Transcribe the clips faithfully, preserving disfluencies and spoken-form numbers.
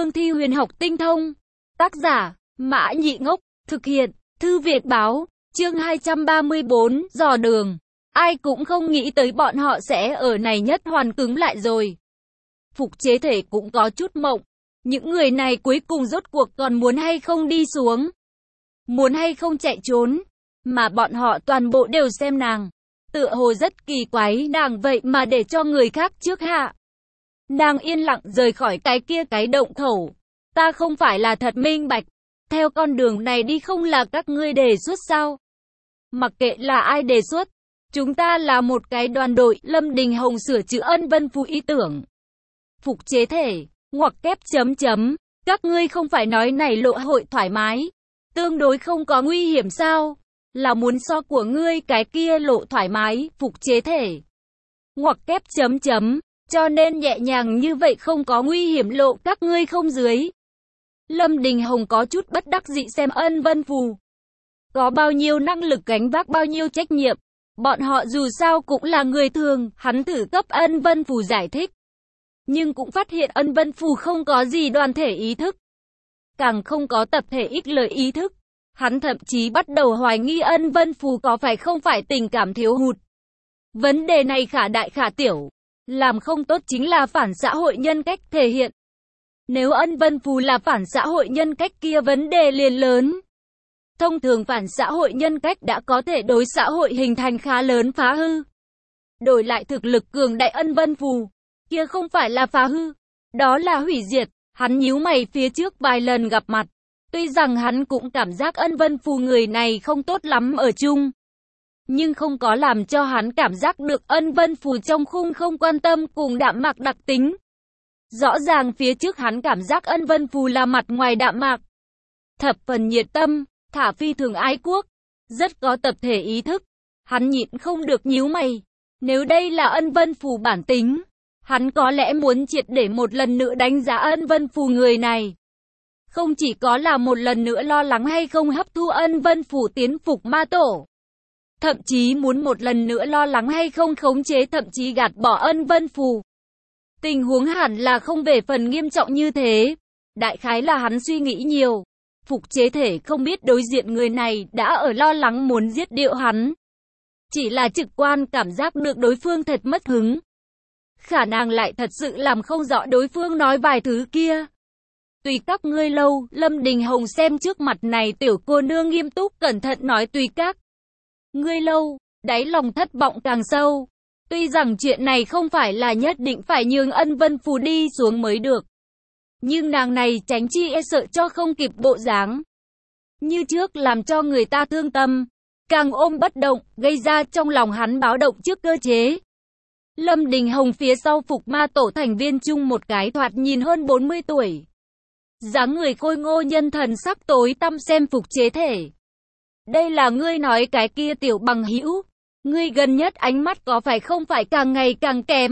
cương thi huyền học tinh thông. Tác giả, Mã Nhị Ngốc, thực hiện, Thư Việt Báo, chương hai trăm ba mươi bốn, dò đường. Ai cũng không nghĩ tới bọn họ sẽ ở này nhất hoàn cứng lại rồi. Phục chế thể cũng có chút mộng. Những người này cuối cùng rốt cuộc còn muốn hay không đi xuống. Muốn hay không chạy trốn. Mà bọn họ toàn bộ đều xem nàng. Tựa hồ rất kỳ quái nàng vậy mà để cho người khác trước hạ. Nàng yên lặng rời khỏi cái kia cái động khẩu. Ta không phải là thật minh bạch. Theo con đường này đi không là các ngươi đề xuất sao? Mặc kệ là ai đề xuất. Chúng ta là một cái đoàn đội. Lâm Đình Hồng sửa chữa Ân Vân Phù ý tưởng. Phục chế thể, ngoặc kép chấm chấm. Các ngươi không phải nói này lộ hội thoải mái. Tương đối không có nguy hiểm sao? Là muốn so của ngươi cái kia lộ thoải mái. Phục chế thể, ngoặc kép chấm chấm. Cho nên nhẹ nhàng như vậy không có nguy hiểm lộ các ngươi không dưới. Lâm Đình Hồng có chút bất đắc dĩ xem Ân Vân Phù. Có bao nhiêu năng lực gánh vác bao nhiêu trách nhiệm. Bọn họ dù sao cũng là người thường, hắn thử cấp Ân Vân Phù giải thích. Nhưng cũng phát hiện Ân Vân Phù không có gì đoàn thể ý thức. Càng không có tập thể ích lợi ý thức. Hắn thậm chí bắt đầu hoài nghi Ân Vân Phù có phải không phải tình cảm thiếu hụt. Vấn đề này khả đại khả tiểu. Làm không tốt chính là phản xã hội nhân cách thể hiện. Nếu Ân Vân Phù là phản xã hội nhân cách kia vấn đề liền lớn. Thông thường phản xã hội nhân cách đã có thể đối xã hội hình thành khá lớn phá hư. Đổi lại thực lực cường đại Ân Vân Phù, kia không phải là phá hư, đó là hủy diệt. Hắn nhíu mày phía trước vài lần gặp mặt. Tuy rằng hắn cũng cảm giác Ân Vân Phù người này không tốt lắm ở chung. Nhưng không có làm cho hắn cảm giác được Ân Vân Phù trong khung không quan tâm cùng đạm mạc đặc tính. Rõ ràng phía trước hắn cảm giác Ân Vân Phù là mặt ngoài đạm mạc. Thập phần nhiệt tâm, thả phi thường ái quốc. Rất có tập thể ý thức. Hắn nhịn không được nhíu mày. Nếu đây là Ân Vân Phù bản tính, hắn có lẽ muốn triệt để một lần nữa đánh giá Ân Vân Phù người này. Không chỉ có là một lần nữa lo lắng hay không hấp thu Ân Vân Phù tiến phục ma tổ. Thậm chí muốn một lần nữa lo lắng hay không khống chế thậm chí gạt bỏ Ân Vân Phù. Tình huống hẳn là không về phần nghiêm trọng như thế. Đại khái là hắn suy nghĩ nhiều. Phục chế thể không biết đối diện người này đã ở lo lắng muốn giết điệu hắn. Chỉ là trực quan cảm giác được đối phương thật mất hứng. Khả năng lại thật sự làm không rõ đối phương nói vài thứ kia. Tùy các ngươi lâu, Lâm Đình Hồng xem trước mặt này tiểu cô nương nghiêm túc cẩn thận nói tùy các ngươi lâu, đáy lòng thất vọng càng sâu. Tuy rằng chuyện này không phải là nhất định phải nhường Ân Vân Phù đi xuống mới được. Nhưng nàng này tránh chi e sợ cho không kịp bộ dáng. Như trước làm cho người ta thương tâm. Càng ôm bất động, gây ra trong lòng hắn báo động trước cơ chế. Lâm Đình Hồng phía sau phục ma tổ thành viên chung một cái thoạt nhìn hơn bốn mươi tuổi. Dáng người khôi ngô nhân thần sắc tối tăm xem phục chế thể. Đây là ngươi nói cái kia tiểu bằng hữu. Ngươi gần nhất ánh mắt có phải không phải càng ngày càng kém.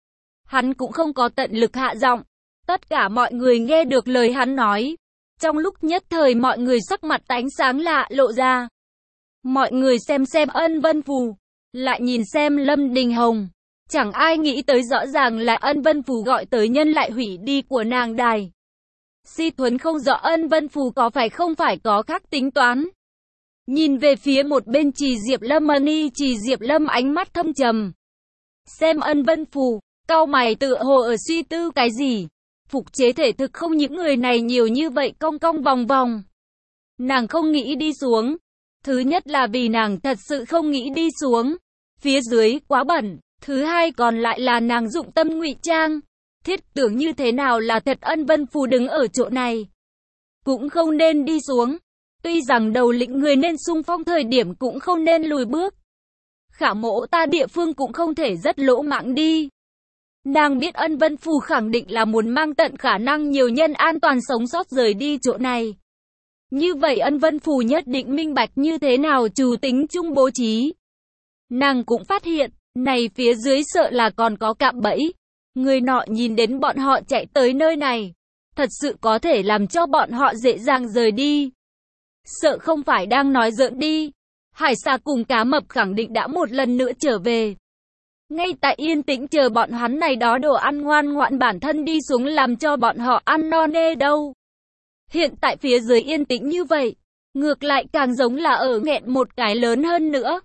Hắn cũng không có tận lực hạ giọng. Tất cả mọi người nghe được lời hắn nói. Trong lúc nhất thời mọi người sắc mặt ánh sáng lạ lộ ra. Mọi người xem xem Ân Vân Phù. Lại nhìn xem Lâm Đình Hồng. Chẳng ai nghĩ tới rõ ràng là Ân Vân Phù gọi tới nhân lại hủy đi của nàng đài. Si Thuấn không rõ Ân Vân Phù có phải không phải có khác tính toán. Nhìn về phía một bên Trì Diệp Lâm Mani, Trì Diệp Lâm ánh mắt thâm trầm. Xem Ân Vân Phù, cau mày tựa hồ ở suy tư cái gì. Phục chế thể thực không những người này nhiều như vậy cong cong vòng vòng. Nàng không nghĩ đi xuống. Thứ nhất là vì nàng thật sự không nghĩ đi xuống. Phía dưới quá bẩn. Thứ hai còn lại là nàng dụng tâm ngụy trang. Thiết tưởng như thế nào là thật Ân Vân Phù đứng ở chỗ này. Cũng không nên đi xuống. Tuy rằng đầu lĩnh người nên xung phong thời điểm cũng không nên lùi bước. Khả mộ ta địa phương cũng không thể rất lỗ mãng đi. Nàng biết Ân Vân Phù khẳng định là muốn mang tận khả năng nhiều nhân an toàn sống sót rời đi chỗ này. Như vậy Ân Vân Phù nhất định minh bạch như thế nào chủ tính chung bố trí. Nàng cũng phát hiện, này phía dưới sợ là còn có cạm bẫy. Người nọ nhìn đến bọn họ chạy tới nơi này. Thật sự có thể làm cho bọn họ dễ dàng rời đi. Sợ không phải đang nói giỡn đi. Hải xà cùng cá mập khẳng định đã một lần nữa trở về. Ngay tại yên tĩnh chờ bọn hắn này đó đồ ăn ngoan ngoãn bản thân đi xuống làm cho bọn họ ăn no nê đâu. Hiện tại phía dưới yên tĩnh như vậy, ngược lại càng giống là ở nghẹn một cái lớn hơn nữa.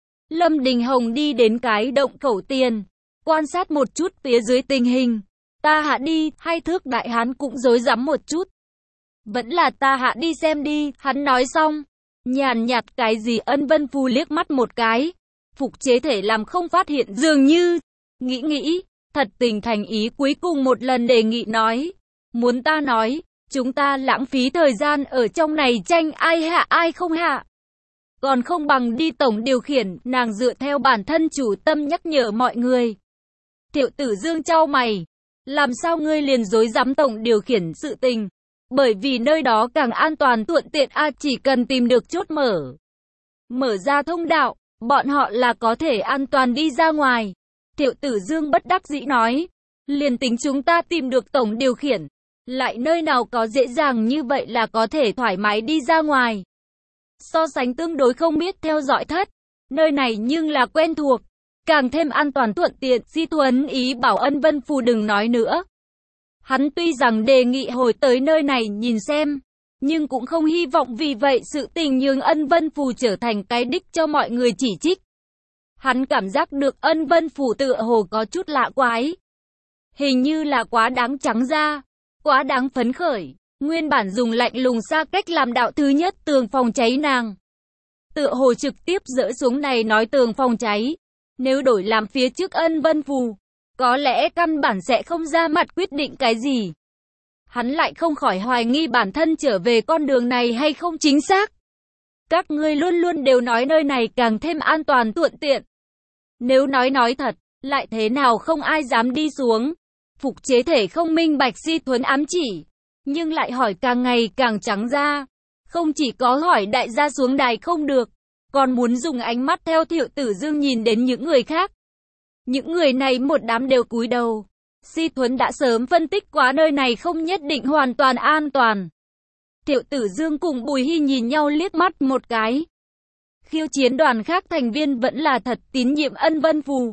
Lâm Đình Hồng đi đến cái động khẩu tiền, quan sát một chút phía dưới tình hình. Ta hạ đi, hai thước đại hán cũng rối rắm một chút. Vẫn là ta hạ đi xem đi, hắn nói xong. Nhàn nhạt cái gì Ân Vân Phù liếc mắt một cái. Phục chế thể làm không phát hiện dường như. Nghĩ nghĩ, thật tình thành ý cuối cùng một lần đề nghị nói. Muốn ta nói, chúng ta lãng phí thời gian ở trong này tranh ai hạ ai không hạ. Còn không bằng đi tổng điều khiển, nàng dựa theo bản thân chủ tâm nhắc nhở mọi người. Thiệu Tử Dương chau mày. Làm sao ngươi liền dối dám tổng điều khiển sự tình? Bởi vì nơi đó càng an toàn thuận tiện a, chỉ cần tìm được chốt mở. Mở ra thông đạo, bọn họ là có thể an toàn đi ra ngoài. Thiệu Tử Dương bất đắc dĩ nói. Liền tính chúng ta tìm được tổng điều khiển. Lại nơi nào có dễ dàng như vậy là có thể thoải mái đi ra ngoài. So sánh tương đối không biết theo dõi thất. Nơi này nhưng là quen thuộc. Càng thêm an toàn thuận tiện, Di Thuấn ý bảo Ân Vân Phù đừng nói nữa. Hắn tuy rằng đề nghị hồi tới nơi này nhìn xem, nhưng cũng không hy vọng vì vậy sự tình nhường Ân Vân Phù trở thành cái đích cho mọi người chỉ trích. Hắn cảm giác được Ân Vân Phù tựa hồ có chút lạ quái. Hình như là quá đáng trắng da, quá đáng phấn khởi, nguyên bản dùng lạnh lùng xa cách làm đạo thứ nhất tường phòng cháy nàng. Tựa hồ trực tiếp dỡ xuống này nói tường phòng cháy. Nếu đổi làm phía trước Ân Vân Phù, có lẽ căn bản sẽ không ra mặt quyết định cái gì. Hắn lại không khỏi hoài nghi bản thân trở về con đường này hay không chính xác. Các ngươi luôn luôn đều nói nơi này càng thêm an toàn thuận tiện. Nếu nói nói thật, lại thế nào không ai dám đi xuống. Phục chế thể không minh bạch Di Thuấn ám chỉ, nhưng lại hỏi càng ngày càng trắng ra. Không chỉ có hỏi đại gia xuống đài không được, còn muốn dùng ánh mắt theo Thiệu Tử Dương nhìn đến những người khác. Những người này một đám đều cúi đầu. Di Thuấn đã sớm phân tích quá nơi này không nhất định hoàn toàn an toàn. Thiệu Tử Dương cùng Bùi Hy nhìn nhau liếc mắt một cái. Khiêu chiến đoàn khác thành viên vẫn là thật tín nhiệm Ân Vân Phù.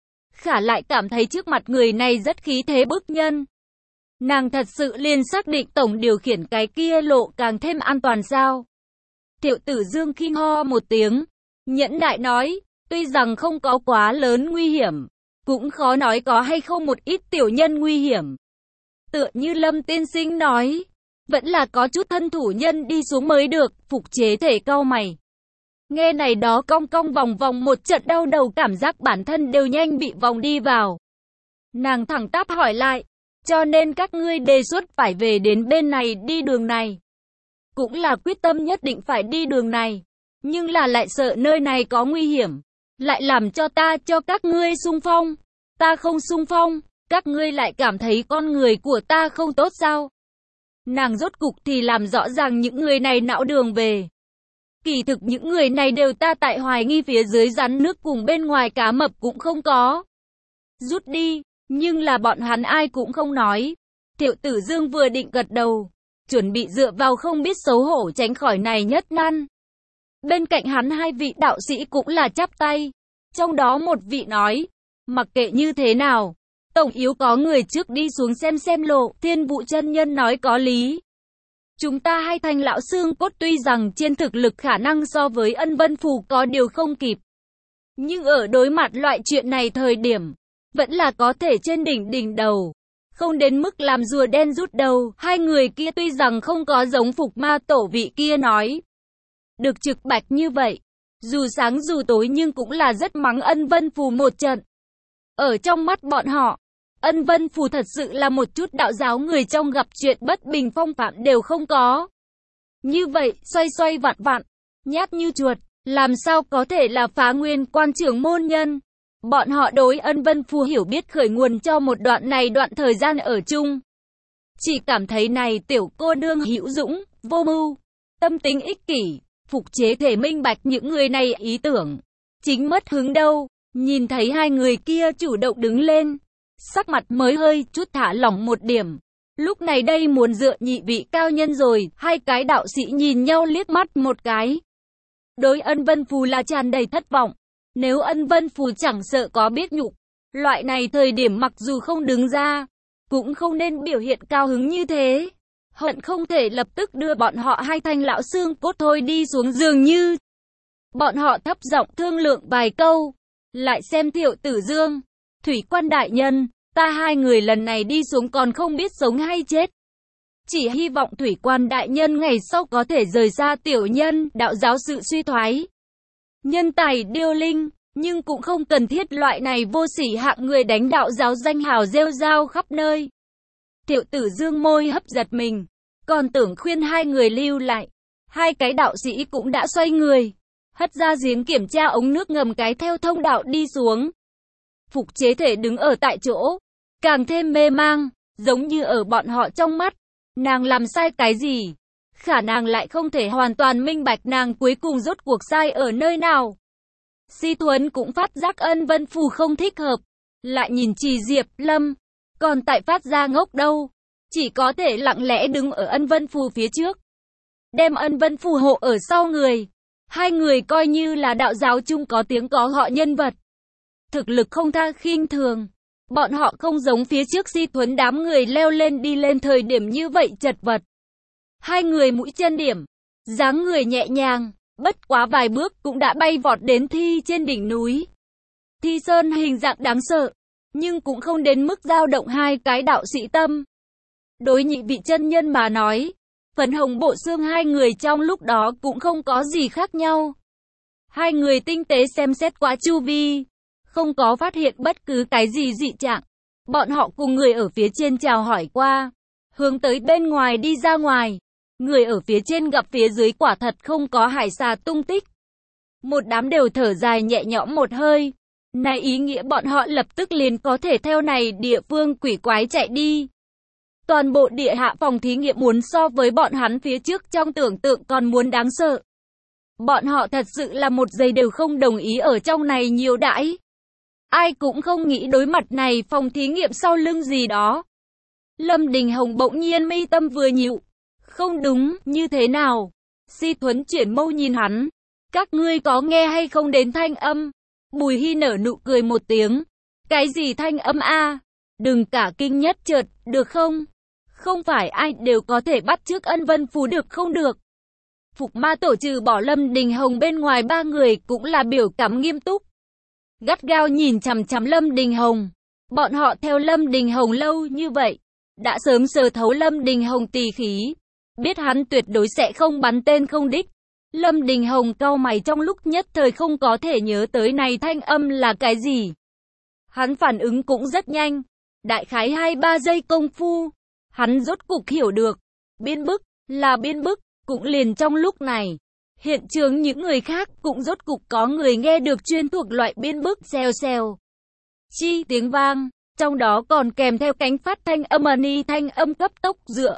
Khả lại cảm thấy trước mặt người này rất khí thế bức nhân. Nàng thật sự liền xác định tổng điều khiển cái kia lộ càng thêm an toàn sao? Thiệu Tử Dương khi ho một tiếng, nhẫn nại nói, tuy rằng không có quá lớn nguy hiểm, cũng khó nói có hay không một ít tiểu nhân nguy hiểm. Tựa như Lâm tiên sinh nói, vẫn là có chút thân thủ nhân đi xuống mới được, phục chế thể cau mày. Nghe này đó cong cong vòng vòng một trận đau đầu cảm giác bản thân đều nhanh bị vòng đi vào. Nàng thẳng tắp hỏi lại, cho nên các ngươi đề xuất phải về đến bên này đi đường này. Cũng là quyết tâm nhất định phải đi đường này, nhưng là lại sợ nơi này có nguy hiểm, lại làm cho ta cho các ngươi xung phong. Ta không xung phong, các ngươi lại cảm thấy con người của ta không tốt sao? Nàng rốt cục thì làm rõ ràng những người này não đường về. Kỳ thực những người này đều ta tại hoài nghi phía dưới rắn nước cùng bên ngoài cá mập cũng không có rút đi, nhưng là bọn hắn ai cũng không nói. Thiệu Tử Dương vừa định gật đầu, chuẩn bị dựa vào không biết xấu hổ tránh khỏi này nhất nan. Bên cạnh hắn hai vị đạo sĩ cũng là chắp tay. Trong đó một vị nói, mặc kệ như thế nào, tổng yếu có người trước đi xuống xem xem lộ. Thiên Vũ chân nhân nói có lý. Chúng ta hai thành lão xương cốt tuy rằng trên thực lực khả năng so với Ân Vân Phù có điều không kịp, nhưng ở đối mặt loại chuyện này thời điểm, vẫn là có thể trên đỉnh đỉnh đầu. Không đến mức làm rùa đen rút đầu. Hai người kia tuy rằng không có giống Phục Ma Tổ vị kia nói được trực bạch như vậy, dù sáng dù tối nhưng cũng là rất mắng Ân Vân Phù một trận. Ở trong mắt bọn họ, Ân Vân Phù thật sự là một chút đạo giáo người trong gặp chuyện bất bình phong phạm đều không có. Như vậy, xoay xoay vặn vặn, nhát như chuột, làm sao có thể là Phá Nguyên quan trưởng môn nhân. Bọn họ đối Ân Vân Phù hiểu biết khởi nguồn cho một đoạn này đoạn thời gian ở chung. Chỉ cảm thấy này tiểu cô nương hữu dũng, vô mưu, tâm tính ích kỷ, phục chế thể minh bạch những người này ý tưởng. Chính mất hứng đâu, nhìn thấy hai người kia chủ động đứng lên, sắc mặt mới hơi chút thả lỏng một điểm. Lúc này đây muốn dựa nhị vị cao nhân rồi, hai cái đạo sĩ nhìn nhau liếc mắt một cái. Đối Ân Vân Phù là tràn đầy thất vọng. Nếu Ân Vân Phù chẳng sợ có biết nhục, loại này thời điểm mặc dù không đứng ra, cũng không nên biểu hiện cao hứng như thế. Hận không thể lập tức đưa bọn họ hai thanh lão xương cốt thôi đi xuống dường như. Bọn họ thấp giọng thương lượng vài câu, lại xem Thiệu Tử Dương, Thủy Quan đại nhân, ta hai người lần này đi xuống còn không biết sống hay chết. Chỉ hy vọng Thủy Quan đại nhân ngày sau có thể rời xa tiểu nhân, đạo giáo sự suy thoái. Nhân tài điêu linh, nhưng cũng không cần thiết loại này vô sỉ hạng người đánh đạo giáo danh hào rêu rao khắp nơi. Thiệu Tử Dương môi hấp giật mình, còn tưởng khuyên hai người lưu lại. Hai cái đạo sĩ cũng đã xoay người, hất ra giếng kiểm tra ống nước ngầm cái theo thông đạo đi xuống. Phục Chế Thể đứng ở tại chỗ, càng thêm mê mang, giống như ở bọn họ trong mắt, nàng làm sai cái gì? Khả năng lại không thể hoàn toàn minh bạch nàng cuối cùng rốt cuộc sai ở nơi nào. Si Thuấn cũng phát giác Ân Vân Phù không thích hợp, lại nhìn Trì Diệp Lâm, còn tại phát ra ngốc đâu, chỉ có thể lặng lẽ đứng ở Ân Vân Phù phía trước, đem Ân Vân Phù hộ ở sau người. Hai người coi như là đạo giáo chung có tiếng có họ nhân vật, thực lực không tha khinh thường. Bọn họ không giống phía trước Si Thuấn đám người leo lên đi lên thời điểm như vậy chật vật. Hai người mũi chân điểm, dáng người nhẹ nhàng, bất quá vài bước cũng đã bay vọt đến Thi trên đỉnh núi. Thi Sơn hình dạng đáng sợ, nhưng cũng không đến mức dao động hai cái đạo sĩ tâm. Đối nhị vị chân nhân mà nói, phấn hồng bộ xương hai người trong lúc đó cũng không có gì khác nhau. Hai người tinh tế xem xét qua chu vi, không có phát hiện bất cứ cái gì dị trạng. Bọn họ cùng người ở phía trên chào hỏi qua, hướng tới bên ngoài đi ra ngoài. Người ở phía trên gặp phía dưới quả thật không có hải xà tung tích. Một đám đều thở dài nhẹ nhõm một hơi. Này ý nghĩa bọn họ lập tức liền có thể theo này địa phương quỷ quái chạy đi. Toàn bộ địa hạ phòng thí nghiệm muốn so với bọn hắn phía trước trong tưởng tượng còn muốn đáng sợ. Bọn họ thật sự là một giây đều không đồng ý ở trong này nhiều đãi. Ai cũng không nghĩ đối mặt này phòng thí nghiệm sau lưng gì đó. Lâm Đình Hồng bỗng nhiên mi tâm vừa nhịu. Không đúng, như thế nào? Si Thuấn chuyển mâu nhìn hắn. Các ngươi có nghe hay không đến thanh âm? Bùi Hy nở nụ cười một tiếng. Cái gì thanh âm a? Đừng cả kinh nhất chợt, được không? Không phải ai đều có thể bắt chước Ân Vân Phù được không được. Phục Ma Tổ trừ bỏ Lâm Đình Hồng bên ngoài ba người cũng là biểu cảm nghiêm túc. Gắt gao nhìn chằm chằm Lâm Đình Hồng. Bọn họ theo Lâm Đình Hồng lâu như vậy, đã sớm sờ thấu Lâm Đình Hồng tỳ khí, biết hắn tuyệt đối sẽ không bắn tên không đích. Lâm Đình Hồng cau mày trong lúc nhất thời không có thể nhớ tới này thanh âm là cái gì. Hắn phản ứng cũng rất nhanh, đại khái hai ba giây công phu, hắn rốt cục hiểu được, biên bức, là biên bức, cũng liền trong lúc này. Hiện trường những người khác cũng rốt cục có người nghe được chuyên thuộc loại biên bức xèo xèo. Chi tiếng vang, trong đó còn kèm theo cánh phát thanh âm ni thanh âm cấp tốc dựa.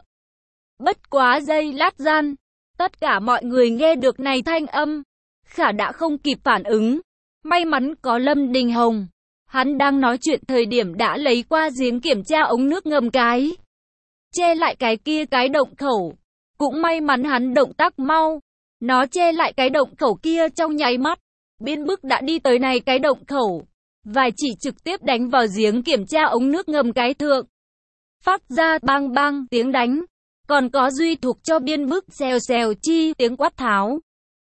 Bất quá giây lát gian, tất cả mọi người nghe được này thanh âm, khả đã không kịp phản ứng. May mắn có Lâm Đình Hồng, hắn đang nói chuyện thời điểm đã lấy qua giếng kiểm tra ống nước ngầm cái, che lại cái kia cái động khẩu. Cũng may mắn hắn động tác mau, nó che lại cái động khẩu kia trong nháy mắt. Biên bức đã đi tới này cái động khẩu, vài chỉ trực tiếp đánh vào giếng kiểm tra ống nước ngầm cái thượng. Phát ra bang bang tiếng đánh, còn có duy thuộc cho biên bức xèo xèo chi tiếng quát tháo.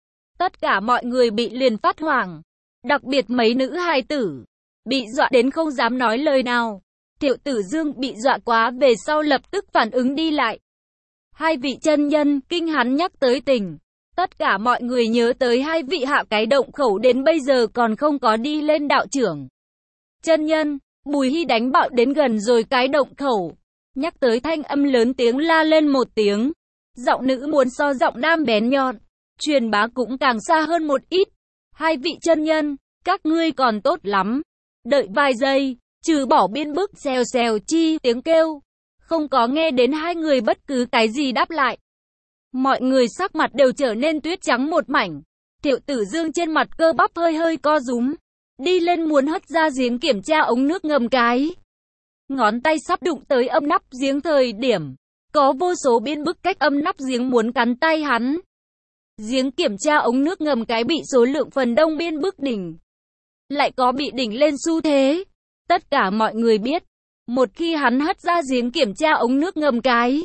Tất cả mọi người bị liền phát hoảng, đặc biệt mấy nữ hài tử, bị dọa đến không dám nói lời nào. Thiệu Tử Dương bị dọa quá về sau lập tức phản ứng đi lại. Hai vị chân nhân kinh hắn nhắc tới tình. Tất cả mọi người nhớ tới hai vị hạ cái động khẩu đến bây giờ còn không có đi lên đạo trưởng. Chân nhân, Bùi Hy đánh bạo đến gần rồi cái động khẩu. Nhắc tới thanh âm lớn tiếng la lên một tiếng. Giọng nữ muốn so giọng nam bén nhọn, truyền bá cũng càng xa hơn một ít. Hai vị chân nhân, các ngươi còn tốt lắm. Đợi vài giây, trừ bỏ biên bức xèo xèo chi tiếng kêu, không có nghe đến hai người bất cứ cái gì đáp lại. Mọi người sắc mặt đều trở nên tuyết trắng một mảnh. Thiệu Tử Dương trên mặt cơ bắp hơi hơi co rúm, đi lên muốn hất ra giếng kiểm tra ống nước ngầm cái. Ngón tay sắp đụng tới âm nắp giếng thời điểm, có vô số biên bức cách âm nắp giếng muốn cắn tay hắn. Giếng kiểm tra ống nước ngầm cái bị số lượng phần đông biên bức đỉnh lại có bị đỉnh lên xu thế. Tất cả mọi người biết, một khi hắn hất ra giếng kiểm tra ống nước ngầm cái,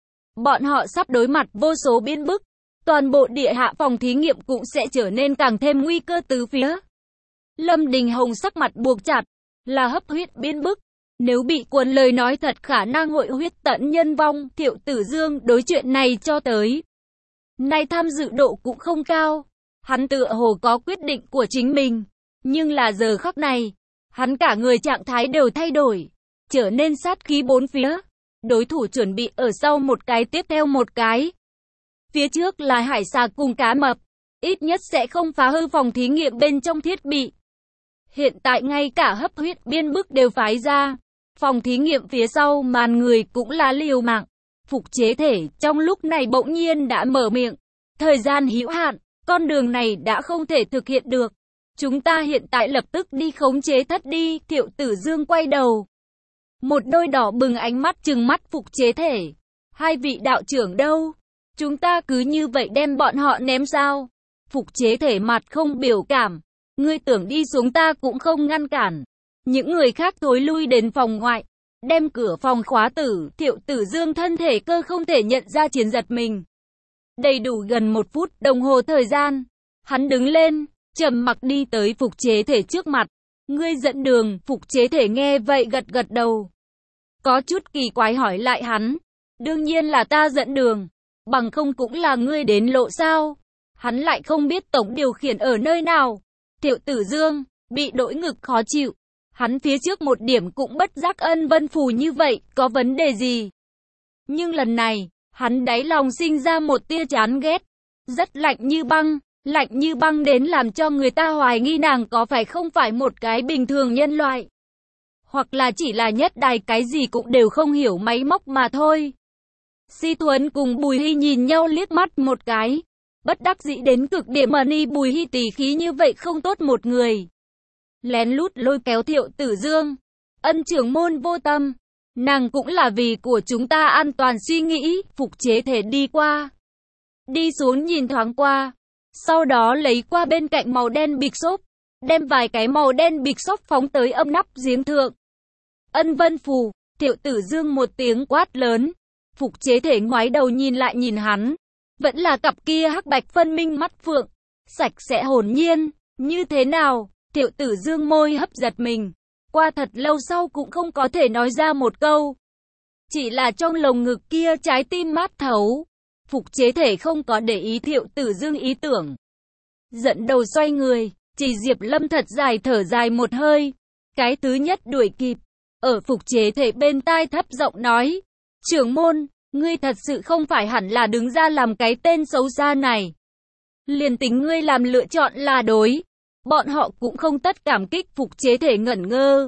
bọn họ sắp đối mặt vô số biến bức. Toàn bộ địa hạ phòng thí nghiệm cũng sẽ trở nên càng thêm nguy cơ từ phía. Lâm Đình Hồng sắc mặt buộc chặt, là hấp huyết biến bức. Nếu bị cuốn lời nói thật khả năng hội huyết tận nhân vong. Thiệu Tử Dương đối chuyện này cho tới nay tham dự độ cũng không cao. Hắn tựa hồ có quyết định của chính mình. Nhưng là giờ khắc này, hắn cả người trạng thái đều thay đổi, trở nên sát khí bốn phía. Đối thủ chuẩn bị ở sau một cái tiếp theo một cái. Phía trước là hải xà cùng cá mập, ít nhất sẽ không phá hư phòng thí nghiệm bên trong thiết bị. Hiện tại ngay cả hấp huyết biên bức đều phái ra. Phòng thí nghiệm phía sau màn người cũng là liều mạng. Phục chế thể trong lúc này bỗng nhiên đã mở miệng. Thời gian hữu hạn, con đường này đã không thể thực hiện được. Chúng ta hiện tại lập tức đi khống chế thất đi. Thiệu Tử Dương quay đầu. Một đôi đỏ bừng ánh mắt trừng mắt phục chế thể. Hai vị đạo trưởng đâu? Chúng ta cứ như vậy đem bọn họ ném sao? Phục chế thể mặt không biểu cảm. Ngươi tưởng đi xuống ta cũng không ngăn cản. Những người khác thối lui đến phòng ngoại, đem cửa phòng khóa tử. Thiệu Tử Dương thân thể cơ không thể nhận ra chiến giật mình. Đầy đủ gần một phút đồng hồ thời gian, hắn đứng lên, trầm mặc đi tới phục chế thể trước mặt. Ngươi dẫn đường. Phục chế thể nghe vậy gật gật đầu. Có chút kỳ quái hỏi lại hắn. Đương nhiên là ta dẫn đường, bằng không cũng là ngươi đến lộ sao? Hắn lại không biết tổng điều khiển ở nơi nào. Thiệu Tử Dương bị đổi ngực khó chịu. Hắn phía trước một điểm cũng bất giác Ân Vân Phù như vậy, có vấn đề gì? Nhưng lần này, hắn đáy lòng sinh ra một tia chán ghét. Rất lạnh như băng, lạnh như băng đến làm cho người ta hoài nghi nàng có phải không phải một cái bình thường nhân loại. Hoặc là chỉ là nhất đài cái gì cũng đều không hiểu máy móc mà thôi. Si Thuấn cùng Bùi Hy nhìn nhau liếc mắt một cái. Bất đắc dĩ đến cực điểm mà ni Bùi Hy tỉ khí như vậy không tốt một người. Lén lút lôi kéo Thiệu Tử Dương. Ân trưởng môn vô tâm. Nàng cũng là vì của chúng ta an toàn suy nghĩ. Phục chế thể đi qua. Đi xuống nhìn thoáng qua. Sau đó lấy qua bên cạnh màu đen bịch xốp. Đem vài cái màu đen bịch xốp phóng tới âm nắp giếng thượng. Ân Vân Phù. Thiệu Tử Dương một tiếng quát lớn. Phục chế thể ngoái đầu nhìn lại nhìn hắn. Vẫn là cặp kia hắc bạch phân minh mắt phượng. Sạch sẽ hồn nhiên. Như thế nào? Thiệu Tử Dương môi hấp giật mình. Qua thật lâu sau cũng không có thể nói ra một câu. Chỉ là trong lồng ngực kia trái tim mát thấu. Phục chế thể không có để ý Thiệu Tử Dương ý tưởng. Dẫn đầu xoay người. Chỉ Diệp Lâm thật dài thở dài một hơi. Cái thứ nhất đuổi kịp. Ở phục chế thể bên tai thấp giọng nói. Trưởng môn, ngươi thật sự không phải hẳn là đứng ra làm cái tên xấu xa này. Liền tính ngươi làm lựa chọn là đối. Bọn họ cũng không tất cảm kích. Phục chế thể ngẩn ngơ.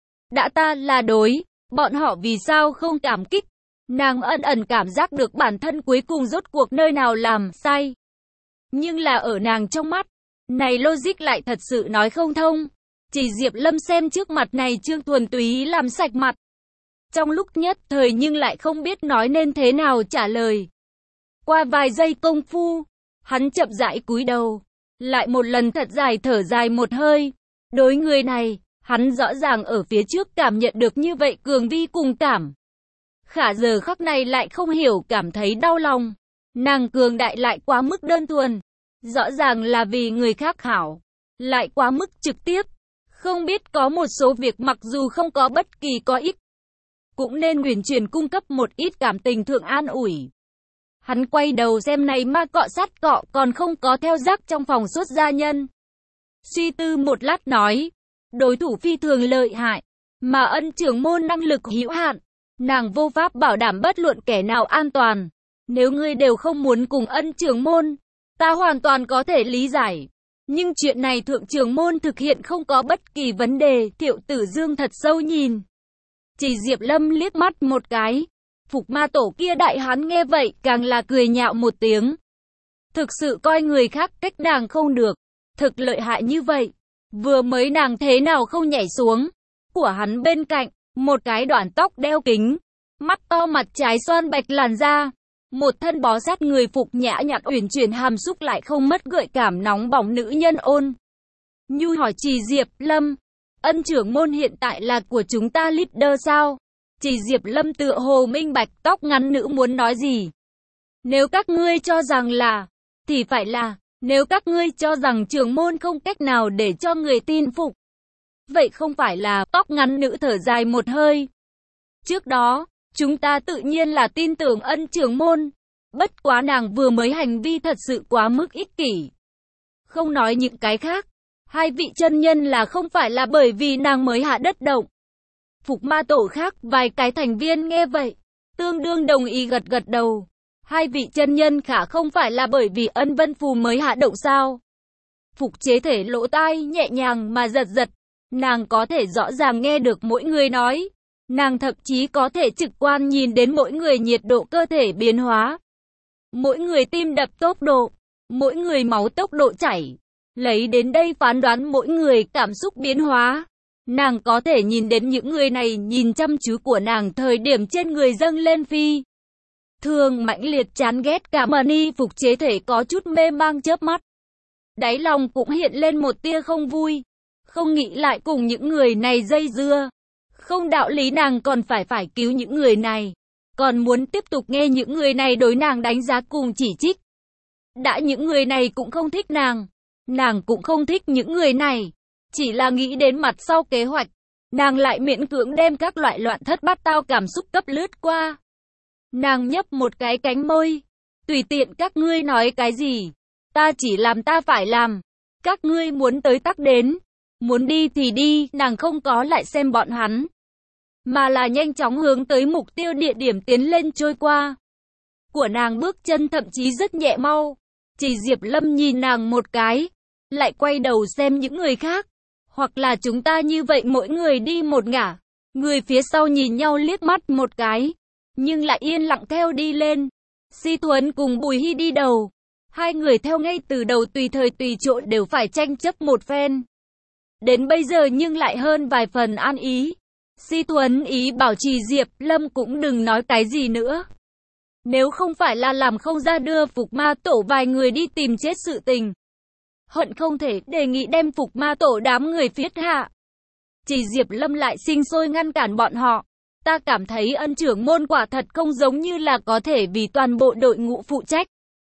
Đã ta là đối, bọn họ vì sao không cảm kích? Nàng ẩn ẩn cảm giác được bản thân cuối cùng rốt cuộc nơi nào làm sai. Nhưng là ở nàng trong mắt, này logic lại thật sự nói không thông. Chỉ Diệp Lâm xem trước mặt này Trương thuần túy làm sạch mặt. Trong lúc nhất thời nhưng lại không biết nói nên thế nào trả lời. Qua vài giây công phu, hắn chậm rãi cúi đầu, lại một lần thật dài thở dài một hơi. Đối người này, hắn rõ ràng ở phía trước cảm nhận được như vậy cường vi cùng cảm. Khả giờ khắc này lại không hiểu cảm thấy đau lòng. Nàng cường đại lại quá mức đơn thuần. Rõ ràng là vì người khác hảo. Lại quá mức trực tiếp. Không biết có một số việc mặc dù không có bất kỳ có ích. Cũng nên uyển chuyển cung cấp một ít cảm tình thượng an ủi. Hắn quay đầu xem này ma cọ sát cọ còn không có theo rác trong phòng xuất gia nhân. Suy tư một lát nói. Đối thủ phi thường lợi hại. Mà Ân trưởng môn năng lực hữu hạn. Nàng vô pháp bảo đảm bất luận kẻ nào an toàn. Nếu ngươi đều không muốn cùng Ân trưởng môn, ta hoàn toàn có thể lý giải. Nhưng chuyện này thượng trưởng môn thực hiện không có bất kỳ vấn đề. Thiệu Tử Dương thật sâu nhìn. Chỉ Diệp Lâm liếc mắt một cái. Phục ma tổ kia đại hán nghe vậy càng là cười nhạo một tiếng. Thực sự coi người khác cách nàng không được. Thực lợi hại như vậy. Vừa mới nàng thế nào không nhảy xuống. Của hắn bên cạnh, một cái đoạn tóc đeo kính. Mắt to mặt trái xoan bạch làn da. Một thân bó sát người phục nhã nhặn uyển chuyển hàm xúc lại không mất gợi cảm nóng bỏng nữ nhân ôn. Nhu hỏi Trì Diệp Lâm, Ân trưởng môn hiện tại là của chúng ta leader sao? Trì Diệp Lâm tựa hồ minh bạch tóc ngắn nữ muốn nói gì. Nếu các ngươi cho rằng là, thì phải là, nếu các ngươi cho rằng trưởng môn không cách nào để cho người tin phục. Vậy không phải là, tóc ngắn nữ thở dài một hơi. Trước đó, chúng ta tự nhiên là tin tưởng Ân trưởng môn. Bất quá nàng vừa mới hành vi thật sự quá mức ích kỷ. Không nói những cái khác. Hai vị chân nhân là không phải là bởi vì nàng mới hạ đất động. Phục ma tổ khác vài cái thành viên nghe vậy, tương đương đồng ý gật gật đầu. Hai vị chân nhân khả không phải là bởi vì Ân Vân Phù mới hạ động sao? Phục chế thể lỗ tai nhẹ nhàng mà giật giật. Nàng có thể rõ ràng nghe được mỗi người nói. Nàng thậm chí có thể trực quan nhìn đến mỗi người nhiệt độ cơ thể biến hóa. Mỗi người tim đập tốc độ. Mỗi người máu tốc độ chảy. Lấy đến đây phán đoán mỗi người cảm xúc biến hóa. Nàng có thể nhìn đến những người này nhìn chăm chú của nàng thời điểm trên người dâng lên phi. Thường mãnh liệt chán ghét cả mà ni phục chế thể có chút mê mang chớp mắt. Đáy lòng cũng hiện lên một tia không vui. Không nghĩ lại cùng những người này dây dưa. Không đạo lý nàng còn phải phải cứu những người này. Còn muốn tiếp tục nghe những người này đối nàng đánh giá cùng chỉ trích. Đã những người này cũng không thích nàng. Nàng cũng không thích những người này. Chỉ là nghĩ đến mặt sau kế hoạch. Nàng lại miễn cưỡng đem các loại loạn thất bát tao cảm xúc cấp lướt qua. Nàng nhấp một cái cánh môi. Tùy tiện các ngươi nói cái gì. Ta chỉ làm ta phải làm. Các ngươi muốn tới tắc đến. Muốn đi thì đi. Nàng không có lại xem bọn hắn. Mà là nhanh chóng hướng tới mục tiêu địa điểm tiến lên trôi qua. Của nàng bước chân thậm chí rất nhẹ mau. Chỉ Diệp Lâm nhìn nàng một cái. Lại quay đầu xem những người khác. Hoặc là chúng ta như vậy mỗi người đi một ngả. Người phía sau nhìn nhau liếc mắt một cái. Nhưng lại yên lặng theo đi lên. Si Thuấn cùng Bùi Hy đi đầu. Hai người theo ngay từ đầu tùy thời tùy chỗ đều phải tranh chấp một phen. Đến bây giờ nhưng lại hơn vài phần an ý. Si Thuấn ý bảo Trì Diệp Lâm cũng đừng nói cái gì nữa. Nếu không phải là làm không ra đưa Phục Ma Tổ vài người đi tìm chết sự tình. Hận không thể đề nghị đem Phục Ma Tổ đám người phiết hạ. Trì Diệp Lâm lại sinh sôi ngăn cản bọn họ. Ta cảm thấy Ân trưởng môn quả thật không giống như là có thể vì toàn bộ đội ngũ phụ trách.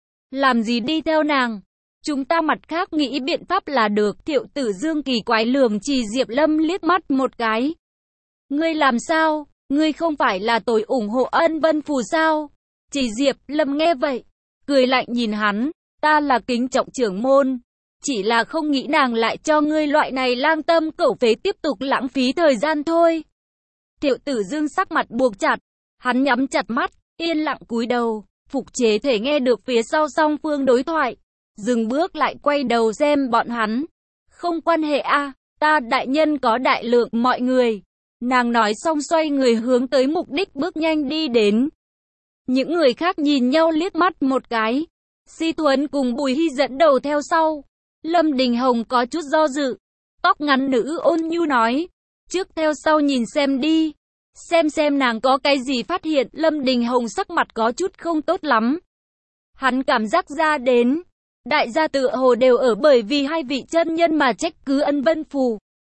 Làm gì đi theo nàng. Chúng ta mặt khác nghĩ biện pháp là được. Thiệu Tử Dương kỳ quái lườm Trì Diệp Lâm liếc mắt một cái. Ngươi làm sao? Ngươi không phải là tối ủng hộ Ân Vân Phù sao? Trì Diệp Lâm nghe vậy, cười lạnh nhìn hắn. Ta là kính trọng trưởng môn. Chỉ là không nghĩ nàng lại cho ngươi loại này lang tâm cẩu phế tiếp tục lãng phí thời gian thôi. Thiệu Tử Dương sắc mặt buộc chặt. Hắn nhắm chặt mắt, yên lặng cúi đầu. Phục chế thể nghe được phía sau song phương đối thoại. Dừng bước lại quay đầu xem bọn hắn. Không quan hệ a, à, ta đại nhân có đại lượng mọi người. Nàng nói xong xoay người hướng tới mục đích bước nhanh đi đến. Những người khác nhìn nhau liếc mắt một cái. Si Thuấn cùng Bùi Hy dẫn đầu theo sau. Lâm Đình Hồng có chút do dự. Tóc ngắn nữ ôn nhu nói. Trước theo sau nhìn xem đi. Xem xem nàng có cái gì phát hiện. Lâm Đình Hồng sắc mặt có chút không tốt lắm. Hắn cảm giác ra đến. Đại gia tựa hồ đều ở bởi vì hai vị chân nhân mà trách cứ Ân Vân Phù.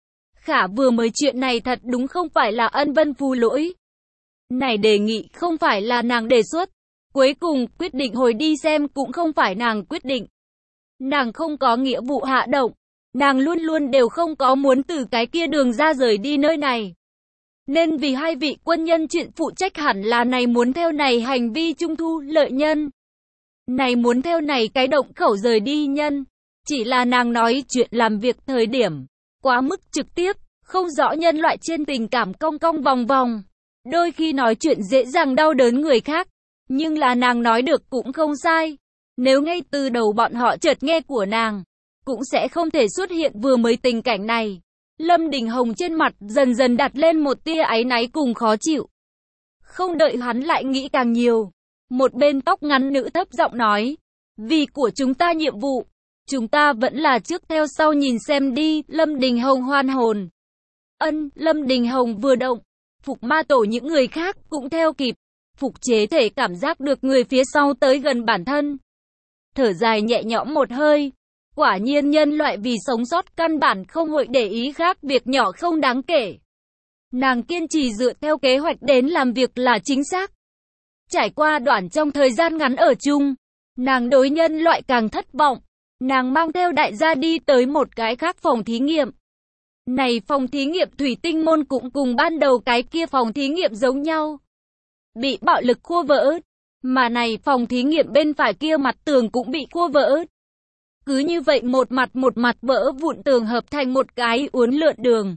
Khả vừa mới chuyện này thật đúng không phải là Ân Vân Phù lỗi. Này đề nghị không phải là nàng đề xuất. Cuối cùng quyết định hồi đi xem cũng không phải nàng quyết định. Nàng không có nghĩa vụ hạ động. Nàng luôn luôn đều không có muốn từ cái kia đường ra rời đi nơi này. Nên vì hai vị quân nhân chuyện phụ trách hẳn là này muốn theo này hành vi trung thu lợi nhân. Này muốn theo này cái động khẩu rời đi nhân. Chỉ là nàng nói chuyện làm việc thời điểm. Quá mức trực tiếp, không rõ nhân loại trên tình cảm cong cong vòng vòng. Đôi khi nói chuyện dễ dàng đau đớn người khác. Nhưng là nàng nói được cũng không sai. Nếu ngay từ đầu bọn họ chợt nghe của nàng, cũng sẽ không thể xuất hiện vừa mới tình cảnh này. Lâm Đình Hồng trên mặt dần dần đặt lên một tia áy náy cùng khó chịu. Không đợi hắn lại nghĩ càng nhiều. Một bên tóc ngắn nữ thấp giọng nói. Vì của chúng ta nhiệm vụ. Chúng ta vẫn là trước theo sau nhìn xem đi. Lâm Đình Hồng hoan hồn. Ân, Lâm Đình Hồng vừa động. Phục Ma Tổ những người khác cũng theo kịp. Phục chế thể cảm giác được người phía sau tới gần bản thân. Thở dài nhẹ nhõm một hơi. Quả nhiên nhân loại vì sống sót căn bản không hội để ý khác việc nhỏ không đáng kể. Nàng kiên trì dựa theo kế hoạch đến làm việc là chính xác. Trải qua đoạn trong thời gian ngắn ở chung, nàng đối nhân loại càng thất vọng. Nàng mang theo đại gia đi tới một cái khác phòng thí nghiệm. Này phòng thí nghiệm thủy tinh môn cũng cùng ban đầu cái kia phòng thí nghiệm giống nhau. Bị bạo lực khua vỡ. Mà này phòng thí nghiệm bên phải kia mặt tường cũng bị khua vỡ. Cứ như vậy một mặt một mặt vỡ vụn tường hợp thành một cái uốn lượn đường.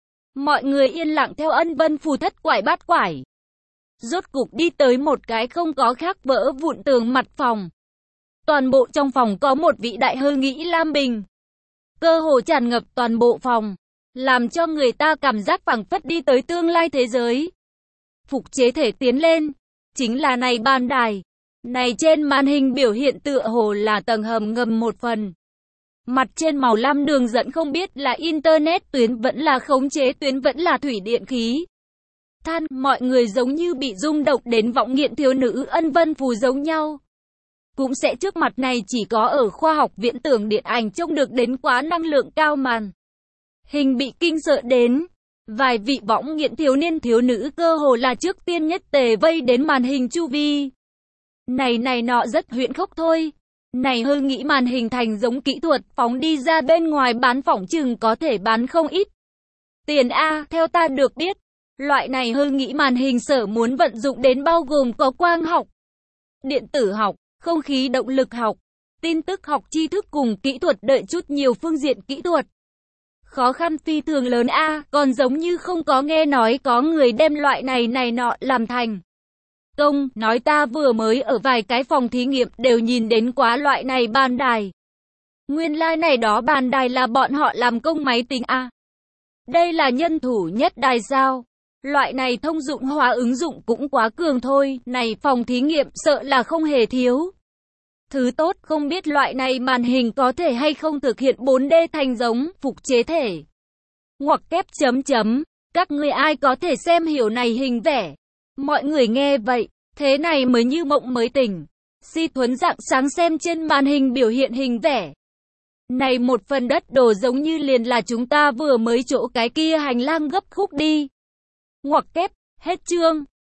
Mọi người yên lặng theo ân vân phù thất quải bát quải. Rốt cục đi tới một cái không có khác vỡ vụn tường mặt phòng. Toàn bộ trong phòng có một vị đại hư nghĩ lam bình. Cơ hồ tràn ngập toàn bộ phòng, làm cho người ta cảm giác phảng phất đi tới tương lai thế giới. Phục chế thể tiến lên, chính là này bàn đài. Này trên màn hình biểu hiện tựa hồ là tầng hầm ngầm một phần. Mặt trên màu lam đường dẫn không biết là internet tuyến vẫn là khống chế tuyến vẫn là thủy điện khí. Than, mọi người giống như bị rung động đến vọng nghiện thiếu nữ ân vân phù giống nhau. Cũng sẽ trước mặt này chỉ có ở khoa học viễn tưởng điện ảnh trông được đến quá năng lượng cao màn. Hình bị kinh sợ đến. Vài vị võng nghiện thiếu niên thiếu nữ cơ hồ là trước tiên nhất tề vây đến màn hình chu vi. Này này nọ rất huyễn khốc thôi. Này hơi nghĩ màn hình thành giống kỹ thuật phóng đi ra bên ngoài bán phỏng chừng có thể bán không ít tiền a. Theo ta được biết, loại này hơi nghĩ màn hình sở muốn vận dụng đến bao gồm có quang học, điện tử học, không khí động lực học, tin tức học tri thức cùng kỹ thuật đợi chút nhiều phương diện kỹ thuật. Khó khăn phi thường lớn a, còn giống như không có nghe nói có người đem loại này này nọ làm thành công, nói ta vừa mới ở vài cái phòng thí nghiệm đều nhìn đến quá loại này bàn đài. Nguyên lai like này đó bàn đài là bọn họ làm công máy tính a. Đây là nhân thủ nhất đài sao? Loại này thông dụng hóa ứng dụng cũng quá cường thôi, này phòng thí nghiệm sợ là không hề thiếu. Thứ tốt, không biết loại này màn hình có thể hay không thực hiện bốn D thành giống, phục chế thể. Ngoặc kép chấm chấm, các người ai có thể xem hiểu này hình vẽ. Mọi người nghe vậy, thế này mới như mộng mới tỉnh. Si Thuấn rạng sáng xem trên màn hình biểu hiện hình vẽ. Này một phần đất đổ giống như liền là chúng ta vừa mới chỗ cái kia hành lang gấp khúc đi. Ngoặc kép, hết chương.